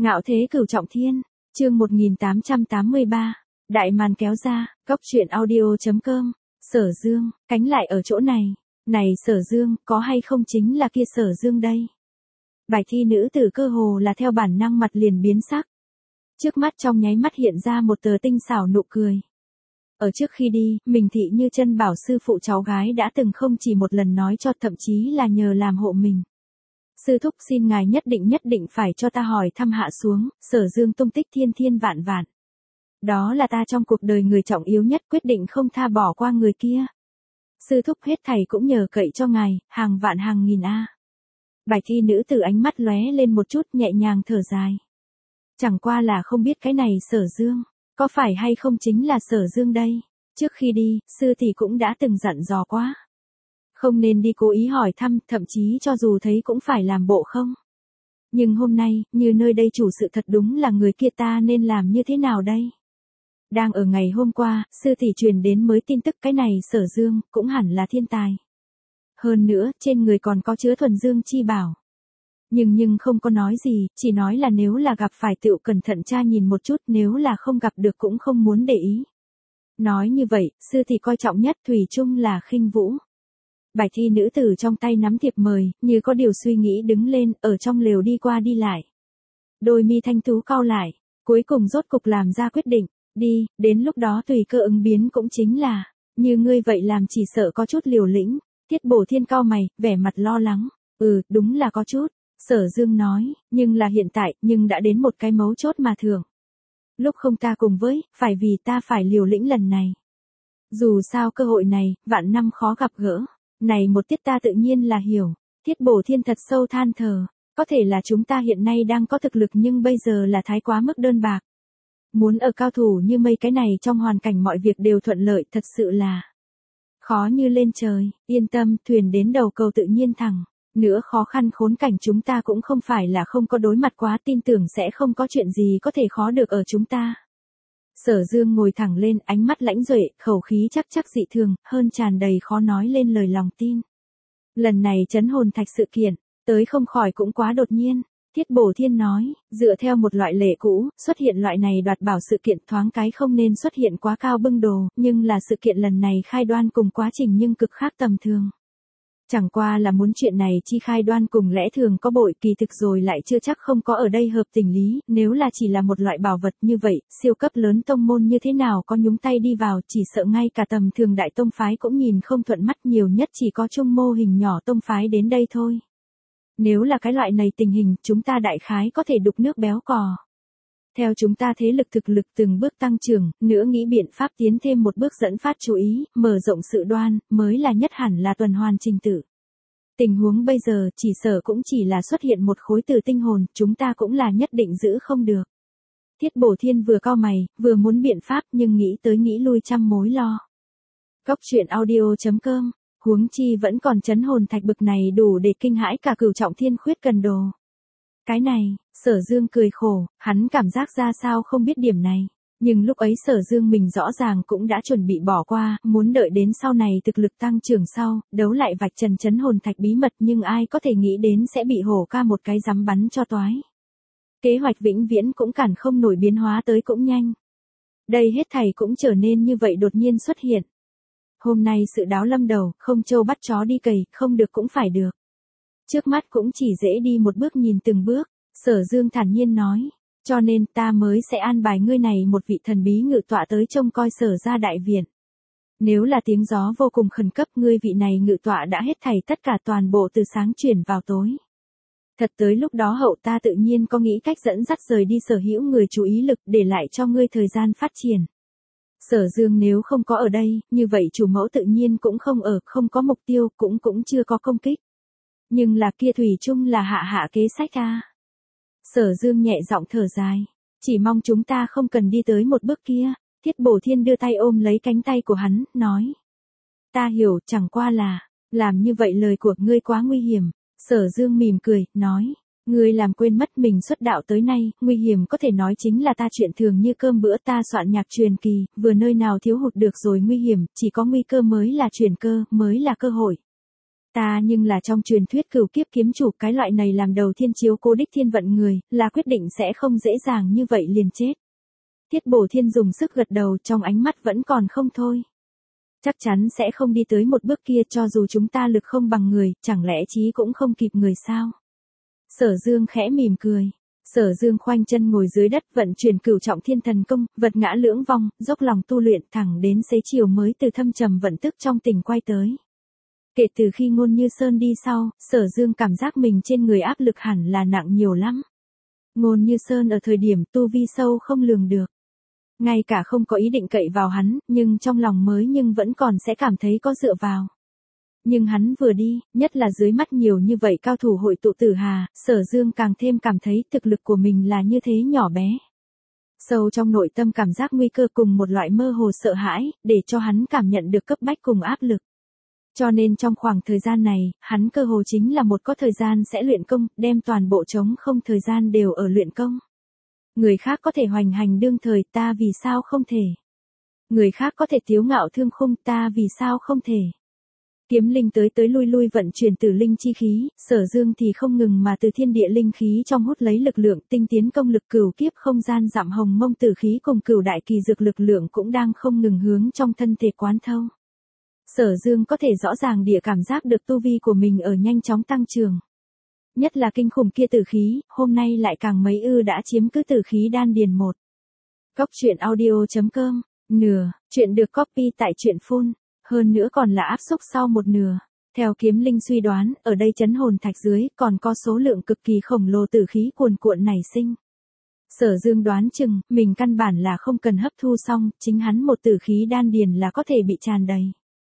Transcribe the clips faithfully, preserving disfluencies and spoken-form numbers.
Ngạo thế cửu trọng thiên, chương một nghìn tám trăm tám mươi ba, đại màn kéo ra, góc truyện audio.com, Sở Dương, cánh lại ở chỗ này, này Sở Dương, có hay không chính là kia Sở Dương đây. Bài thi nữ tử cơ hồ là theo bản năng mặt liền biến sắc. Trước mắt trong nháy mắt hiện ra một tờ tinh xảo nụ cười. Ở trước khi đi, mình thị như chân bảo sư phụ cháu gái đã từng không chỉ một lần nói cho, thậm chí là nhờ làm hộ mình. Sư thúc xin ngài nhất định nhất định phải cho ta hỏi thăm hạ xuống, Sở Dương tung tích thiên thiên vạn vạn. Đó là ta trong cuộc đời người trọng yếu nhất, quyết định không tha bỏ qua người kia. Sư thúc hết thảy cũng nhờ cậy cho ngài, hàng vạn hàng nghìn a. Bài thi nữ tử ánh mắt lóe lên một chút, nhẹ nhàng thở dài. Chẳng qua là không biết cái này Sở Dương, có phải hay không chính là Sở Dương đây. Trước khi đi, sư thì cũng đã từng dặn dò quá. Không nên đi cố ý hỏi thăm, thậm chí cho dù thấy cũng phải làm bộ không. Nhưng hôm nay, như nơi đây chủ sự thật đúng là người kia, ta nên làm như thế nào đây? Đang ở ngày hôm qua, sư tỷ truyền đến mới tin tức cái này Sở Dương, cũng hẳn là thiên tài. Hơn nữa, trên người còn có chứa thuần dương chi bảo. Nhưng nhưng không có nói gì, chỉ nói là nếu là gặp phải tựu cẩn thận tra nhìn một chút, nếu là không gặp được cũng không muốn để ý. Nói như vậy, sư tỷ coi trọng nhất thủy chung là Khinh Vũ. Bài thi nữ tử trong tay nắm thiệp mời, như có điều suy nghĩ đứng lên, ở trong lều đi qua đi lại. Đôi mi thanh tú cau lại, cuối cùng rốt cục làm ra quyết định, đi, đến lúc đó tùy cơ ứng biến cũng chính là, như ngươi vậy làm chỉ sợ có chút liều lĩnh. Tiết Bổ Thiên cau mày, vẻ mặt lo lắng, ừ, đúng là có chút, Sở Dương nói, nhưng là hiện tại, nhưng đã đến một cái mấu chốt mà thường. Lúc không ta cùng với, phải vì ta phải liều lĩnh lần này. Dù sao cơ hội này, vạn năm khó gặp gỡ. Này một tiết ta tự nhiên là hiểu, Tiết Bổ Thiên thật sâu than thở, có thể là chúng ta hiện nay đang có thực lực nhưng bây giờ là thái quá mức đơn bạc. Muốn ở cao thủ như mây cái này trong hoàn cảnh mọi việc đều thuận lợi thật sự là khó như lên trời, yên tâm, thuyền đến đầu cầu tự nhiên thẳng. Nữa khó khăn khốn cảnh chúng ta cũng không phải là không có đối mặt quá, tin tưởng sẽ không có chuyện gì có thể khó được ở chúng ta. Sở Dương ngồi thẳng lên, ánh mắt lãnh duệ, khẩu khí chắc chắc dị thường, hơn tràn đầy khó nói lên lời lòng tin. Lần này trấn hồn thạch sự kiện, tới không khỏi cũng quá đột nhiên. Tiết Bổ Thiên nói, dựa theo một loại lệ cũ, xuất hiện loại này đoạt bảo sự kiện thoáng cái không nên xuất hiện quá cao bưng đồ, nhưng là sự kiện lần này khai đoan cùng quá trình nhưng cực khác tầm thường. Chẳng qua là muốn chuyện này chi khai đoan cùng lẽ thường có bội, kỳ thực rồi lại chưa chắc không có ở đây hợp tình lý, nếu là chỉ là một loại bảo vật như vậy, siêu cấp lớn tông môn như thế nào có nhúng tay đi vào, chỉ sợ ngay cả tầm thường đại tông phái cũng nhìn không thuận mắt, nhiều nhất chỉ có trung mô hình nhỏ tông phái đến đây thôi. Nếu là cái loại này tình hình, chúng ta đại khái có thể đục nước béo cò. Theo chúng ta thế lực thực lực từng bước tăng trưởng, nữa nghĩ biện pháp tiến thêm một bước dẫn phát chú ý, mở rộng sự đoan, mới là nhất hẳn là tuần hoàn trình tự. Tình huống bây giờ, chỉ sợ cũng chỉ là xuất hiện một khối từ tinh hồn, chúng ta cũng là nhất định giữ không được. Tiết Bổ Thiên vừa cau mày, vừa muốn biện pháp nhưng nghĩ tới nghĩ lui trăm mối lo. Góc truyện audio.com, huống chi vẫn còn trấn hồn thạch bực này đủ để kinh hãi cả cửu trọng thiên khuyết cần đồ. Cái này, Sở Dương cười khổ, hắn cảm giác ra sao không biết điểm này. Nhưng lúc ấy Sở Dương mình rõ ràng cũng đã chuẩn bị bỏ qua, muốn đợi đến sau này thực lực tăng trưởng sau, đấu lại vạch trần trấn hồn thạch bí mật, nhưng ai có thể nghĩ đến sẽ bị hổ ca một cái giám bắn cho toái. Kế hoạch vĩnh viễn cũng cản không nổi, biến hóa tới cũng nhanh. Đây hết thảy cũng trở nên như vậy đột nhiên xuất hiện. Hôm nay sự đáo lâm đầu, không trâu bắt chó đi cày, không được cũng phải được. Trước mắt cũng chỉ dễ đi một bước nhìn từng bước, Sở Dương thản nhiên nói, cho nên ta mới sẽ an bài ngươi này một vị thần bí ngự tọa tới trông coi Sở gia đại viện. Nếu là tiếng gió vô cùng khẩn cấp, ngươi vị này ngự tọa đã hết thảy tất cả toàn bộ từ sáng chuyển vào tối. Thật tới lúc đó hậu ta tự nhiên có nghĩ cách dẫn dắt rời đi sở hữu người chú ý lực để lại cho ngươi thời gian phát triển. Sở Dương nếu không có ở đây, như vậy chủ mẫu tự nhiên cũng không ở, không có mục tiêu, cũng cũng chưa có công kích. Nhưng là kia thủy chung là hạ hạ kế sách a. Sở Dương nhẹ giọng thở dài, chỉ mong chúng ta không cần đi tới một bước kia. Tiết Bổ Thiên đưa tay ôm lấy cánh tay của hắn, nói. Ta hiểu, chẳng qua là, làm như vậy lời của ngươi quá nguy hiểm. Sở Dương mỉm cười, nói. Ngươi làm quên mất mình xuất đạo tới nay, nguy hiểm có thể nói chính là ta chuyện thường như cơm bữa, ta soạn nhạc truyền kỳ, vừa nơi nào thiếu hụt được rồi nguy hiểm, chỉ có nguy cơ mới là chuyển cơ, mới là cơ hội. Ta nhưng là trong truyền thuyết cửu kiếp kiếm chủ, cái loại này làm đầu thiên chiếu cố đích thiên vận người, là quyết định sẽ không dễ dàng như vậy liền chết. Tiết Bổ Thiên dùng sức gật đầu, trong ánh mắt vẫn còn không thôi. Chắc chắn sẽ không đi tới một bước kia, cho dù chúng ta lực không bằng người, chẳng lẽ chí cũng không kịp người sao? Sở Dương khẽ mỉm cười. Sở Dương khoanh chân ngồi dưới đất, vận chuyển cửu trọng thiên thần công, vật ngã lưỡng vong, dốc lòng tu luyện, thẳng đến xế chiều mới từ thâm trầm vận tức trong tỉnh quay tới. Kể từ khi Ngôn Như Sơn đi sau, Sở Dương cảm giác mình trên người áp lực hẳn là nặng nhiều lắm. Ngôn Như Sơn ở thời điểm tu vi sâu không lường được. Ngay cả không có ý định cậy vào hắn, nhưng trong lòng mới nhưng vẫn còn sẽ cảm thấy có dựa vào. Nhưng hắn vừa đi, nhất là dưới mắt nhiều như vậy cao thủ hội tụ Tử Hà, Sở Dương càng thêm cảm thấy thực lực của mình là như thế nhỏ bé. Sâu trong nội tâm cảm giác nguy cơ cùng một loại mơ hồ sợ hãi, để cho hắn cảm nhận được cấp bách cùng áp lực. Cho nên trong khoảng thời gian này, hắn cơ hồ chính là một có thời gian sẽ luyện công, đem toàn bộ trống không thời gian đều ở luyện công. Người khác có thể hoành hành đương thời, ta vì sao không thể? Người khác có thể tiếu ngạo thương khung, ta vì sao không thể? Kiếm linh tới tới lui lui vận chuyển tử linh chi khí, Sở Dương thì không ngừng mà từ thiên địa linh khí trong hút lấy lực lượng, tinh tiến công lực cửu kiếp không gian dặm hồng mông tử khí cùng cửu đại kỳ dược lực lượng cũng đang không ngừng hướng trong thân thể quán thâu. Sở Dương có thể rõ ràng địa cảm giác được tu vi của mình ở nhanh chóng tăng trưởng. Nhất là kinh khủng kia tử khí, hôm nay lại càng mấy ư đã chiếm cứ tử khí đan điền một. Góc truyện audio chấm com, nửa, chuyện được copy tại truyện phun, hơn nữa còn là áp xúc sau một nửa. Theo Kiếm Linh suy đoán, ở đây chấn hồn thạch dưới còn có số lượng cực kỳ khổng lồ tử khí cuồn cuộn nảy sinh. Sở Dương đoán chừng, mình căn bản là không cần hấp thu xong, chính hắn một tử khí đan điền là có thể bị tràn đầy.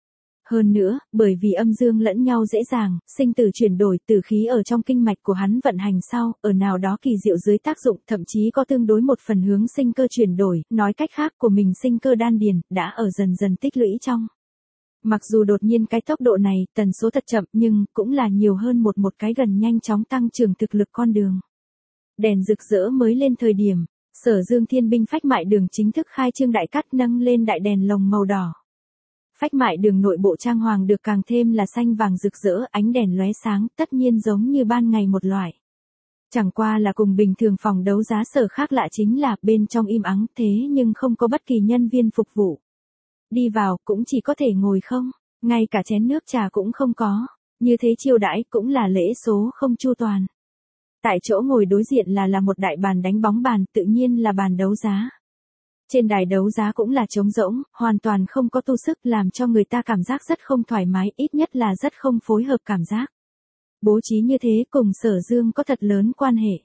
Hơn nữa, bởi vì âm dương lẫn nhau dễ dàng, sinh tử chuyển đổi, tử khí ở trong kinh mạch của hắn vận hành sau, ở nào đó kỳ diệu dưới tác dụng, thậm chí có tương đối một phần hướng sinh cơ chuyển đổi, nói cách khác của mình sinh cơ đan điền, đã ở dần dần tích lũy trong. Mặc dù đột nhiên cái tốc độ này, tần số thật chậm, nhưng cũng là nhiều hơn một một cái gần nhanh chóng tăng trưởng thực lực con đường. Đèn rực rỡ mới lên thời điểm, Sở Dương thiên binh phách mại đường chính thức khai trương đại cắt nâng lên đại đèn lồng màu đỏ. Phách mại đường nội bộ trang hoàng được càng thêm là xanh vàng rực rỡ, ánh đèn lóe sáng, tất nhiên giống như ban ngày một loại. Chẳng qua là cùng bình thường phòng đấu giá sở khác lạ chính là bên trong im ắng, thế nhưng không có bất kỳ nhân viên phục vụ. Đi vào cũng chỉ có thể ngồi không, ngay cả chén nước trà cũng không có, như thế chiêu đãi cũng là lễ số không chu toàn. Tại chỗ ngồi đối diện là là một đại bàn đánh bóng bàn, tự nhiên là bàn đấu giá. Trên đài đấu giá cũng là trống rỗng, hoàn toàn không có tu sức, làm cho người ta cảm giác rất không thoải mái, ít nhất là rất không phối hợp cảm giác. Bố trí như thế cùng Sở Dương có thật lớn quan hệ.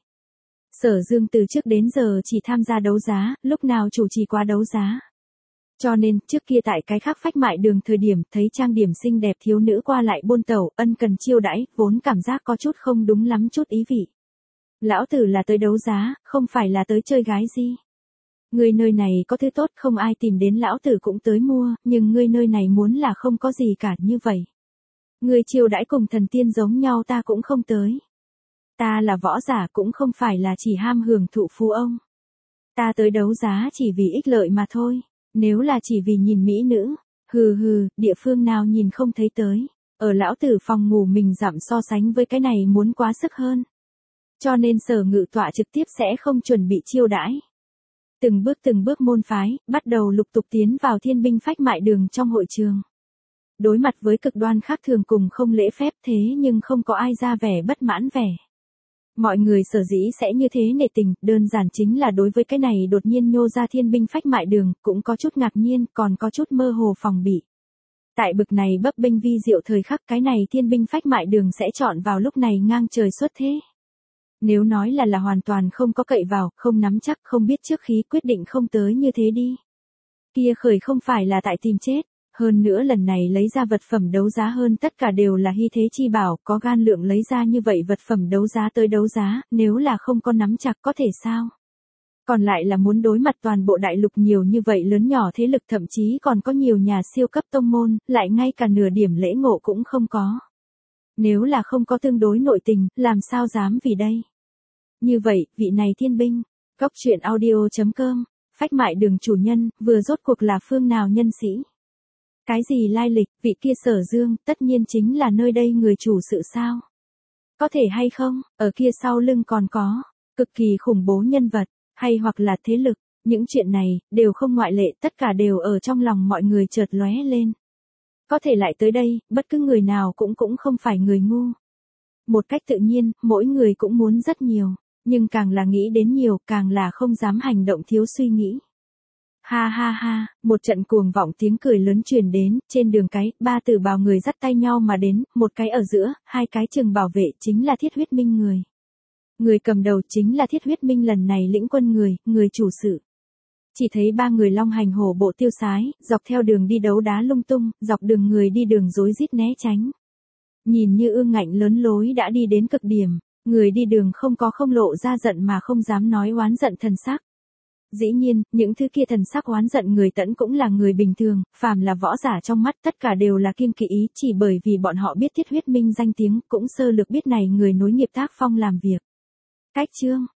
Sở Dương từ trước đến giờ chỉ tham gia đấu giá, lúc nào chủ trì qua đấu giá. Cho nên, trước kia tại cái khác phách mại đường thời điểm, thấy trang điểm xinh đẹp thiếu nữ qua lại buôn tẩu, ân cần chiêu đãi, vốn cảm giác có chút không đúng lắm chút ý vị. Lão tử là tới đấu giá, không phải là tới chơi gái gì. Ngươi nơi này có thứ tốt không ai tìm đến lão tử cũng tới mua, nhưng ngươi nơi này muốn là không có gì cả như vậy. Ngươi chiêu đãi cùng thần tiên giống nhau ta cũng không tới. Ta là võ giả cũng không phải là chỉ ham hưởng thụ phú ông. Ta tới đấu giá chỉ vì ích lợi mà thôi, nếu là chỉ vì nhìn mỹ nữ, hừ hừ, địa phương nào nhìn không thấy tới, ở lão tử phòng ngủ mình giảm so sánh với cái này muốn quá sức hơn. Cho nên Sở Ngự Tọa trực tiếp sẽ không chuẩn bị chiêu đãi. Từng bước từng bước môn phái, bắt đầu lục tục tiến vào thiên binh phách mại đường trong hội trường. Đối mặt với cực đoan khác thường cùng không lễ phép thế nhưng không có ai ra vẻ bất mãn vẻ. Mọi người sở dĩ sẽ như thế nể tình, đơn giản chính là đối với cái này đột nhiên nhô ra thiên binh phách mại đường, cũng có chút ngạc nhiên, còn có chút mơ hồ phòng bị. Tại bực này bấp bênh vi diệu thời khắc, cái này thiên binh phách mại đường sẽ chọn vào lúc này ngang trời xuất thế. Nếu nói là là hoàn toàn không có cậy vào, không nắm chắc, không biết trước khí quyết định không tới như thế đi. Kia khởi không phải là tại tìm chết, hơn nữa lần này lấy ra vật phẩm đấu giá hơn tất cả đều là hy thế chi bảo, có gan lượng lấy ra như vậy vật phẩm đấu giá tới đấu giá, nếu là không có nắm chặt có thể sao? Còn lại là muốn đối mặt toàn bộ đại lục nhiều như vậy lớn nhỏ thế lực, thậm chí còn có nhiều nhà siêu cấp tông môn, lại ngay cả nửa điểm lễ ngộ cũng không có. Nếu là không có tương đối nội tình, làm sao dám vì đây? Như vậy, vị này thiên binh, góc truyện audio chấm com, phách mại đường chủ nhân, vừa rốt cuộc là phương nào nhân sĩ? Cái gì lai lịch, vị kia Sở Dương, tất nhiên chính là nơi đây người chủ sự sao? Có thể hay không, ở kia sau lưng còn có, cực kỳ khủng bố nhân vật, hay hoặc là thế lực, những chuyện này, đều không ngoại lệ, tất cả đều ở trong lòng mọi người chợt lóe lên. Có thể lại tới đây, bất cứ người nào cũng cũng không phải người ngu. Một cách tự nhiên, mỗi người cũng muốn rất nhiều, nhưng càng là nghĩ đến nhiều, càng là không dám hành động thiếu suy nghĩ. Ha ha ha, một trận cuồng vọng tiếng cười lớn truyền đến, trên đường cái, ba tử bào người dắt tay nhau mà đến, một cái ở giữa, hai cái chừng bảo vệ chính là Thiết Huyết Minh người. Người cầm đầu chính là Thiết Huyết Minh lần này lĩnh quân người, người chủ sự. Chỉ thấy ba người long hành hổ bộ tiêu sái, dọc theo đường đi đấu đá lung tung, dọc đường người đi đường rối rít né tránh. Nhìn như ương ngạnh lớn lối đã đi đến cực điểm, người đi đường không có không lộ ra giận mà không dám nói oán giận thần sắc. Dĩ nhiên, những thứ kia thần sắc oán giận người tẫn cũng là người bình thường, phàm là võ giả trong mắt tất cả đều là kiêng kỵ ý, chỉ bởi vì bọn họ biết Thiết Huyết Minh danh tiếng, cũng sơ lược biết này người nối nghiệp tác phong làm việc. Cách chương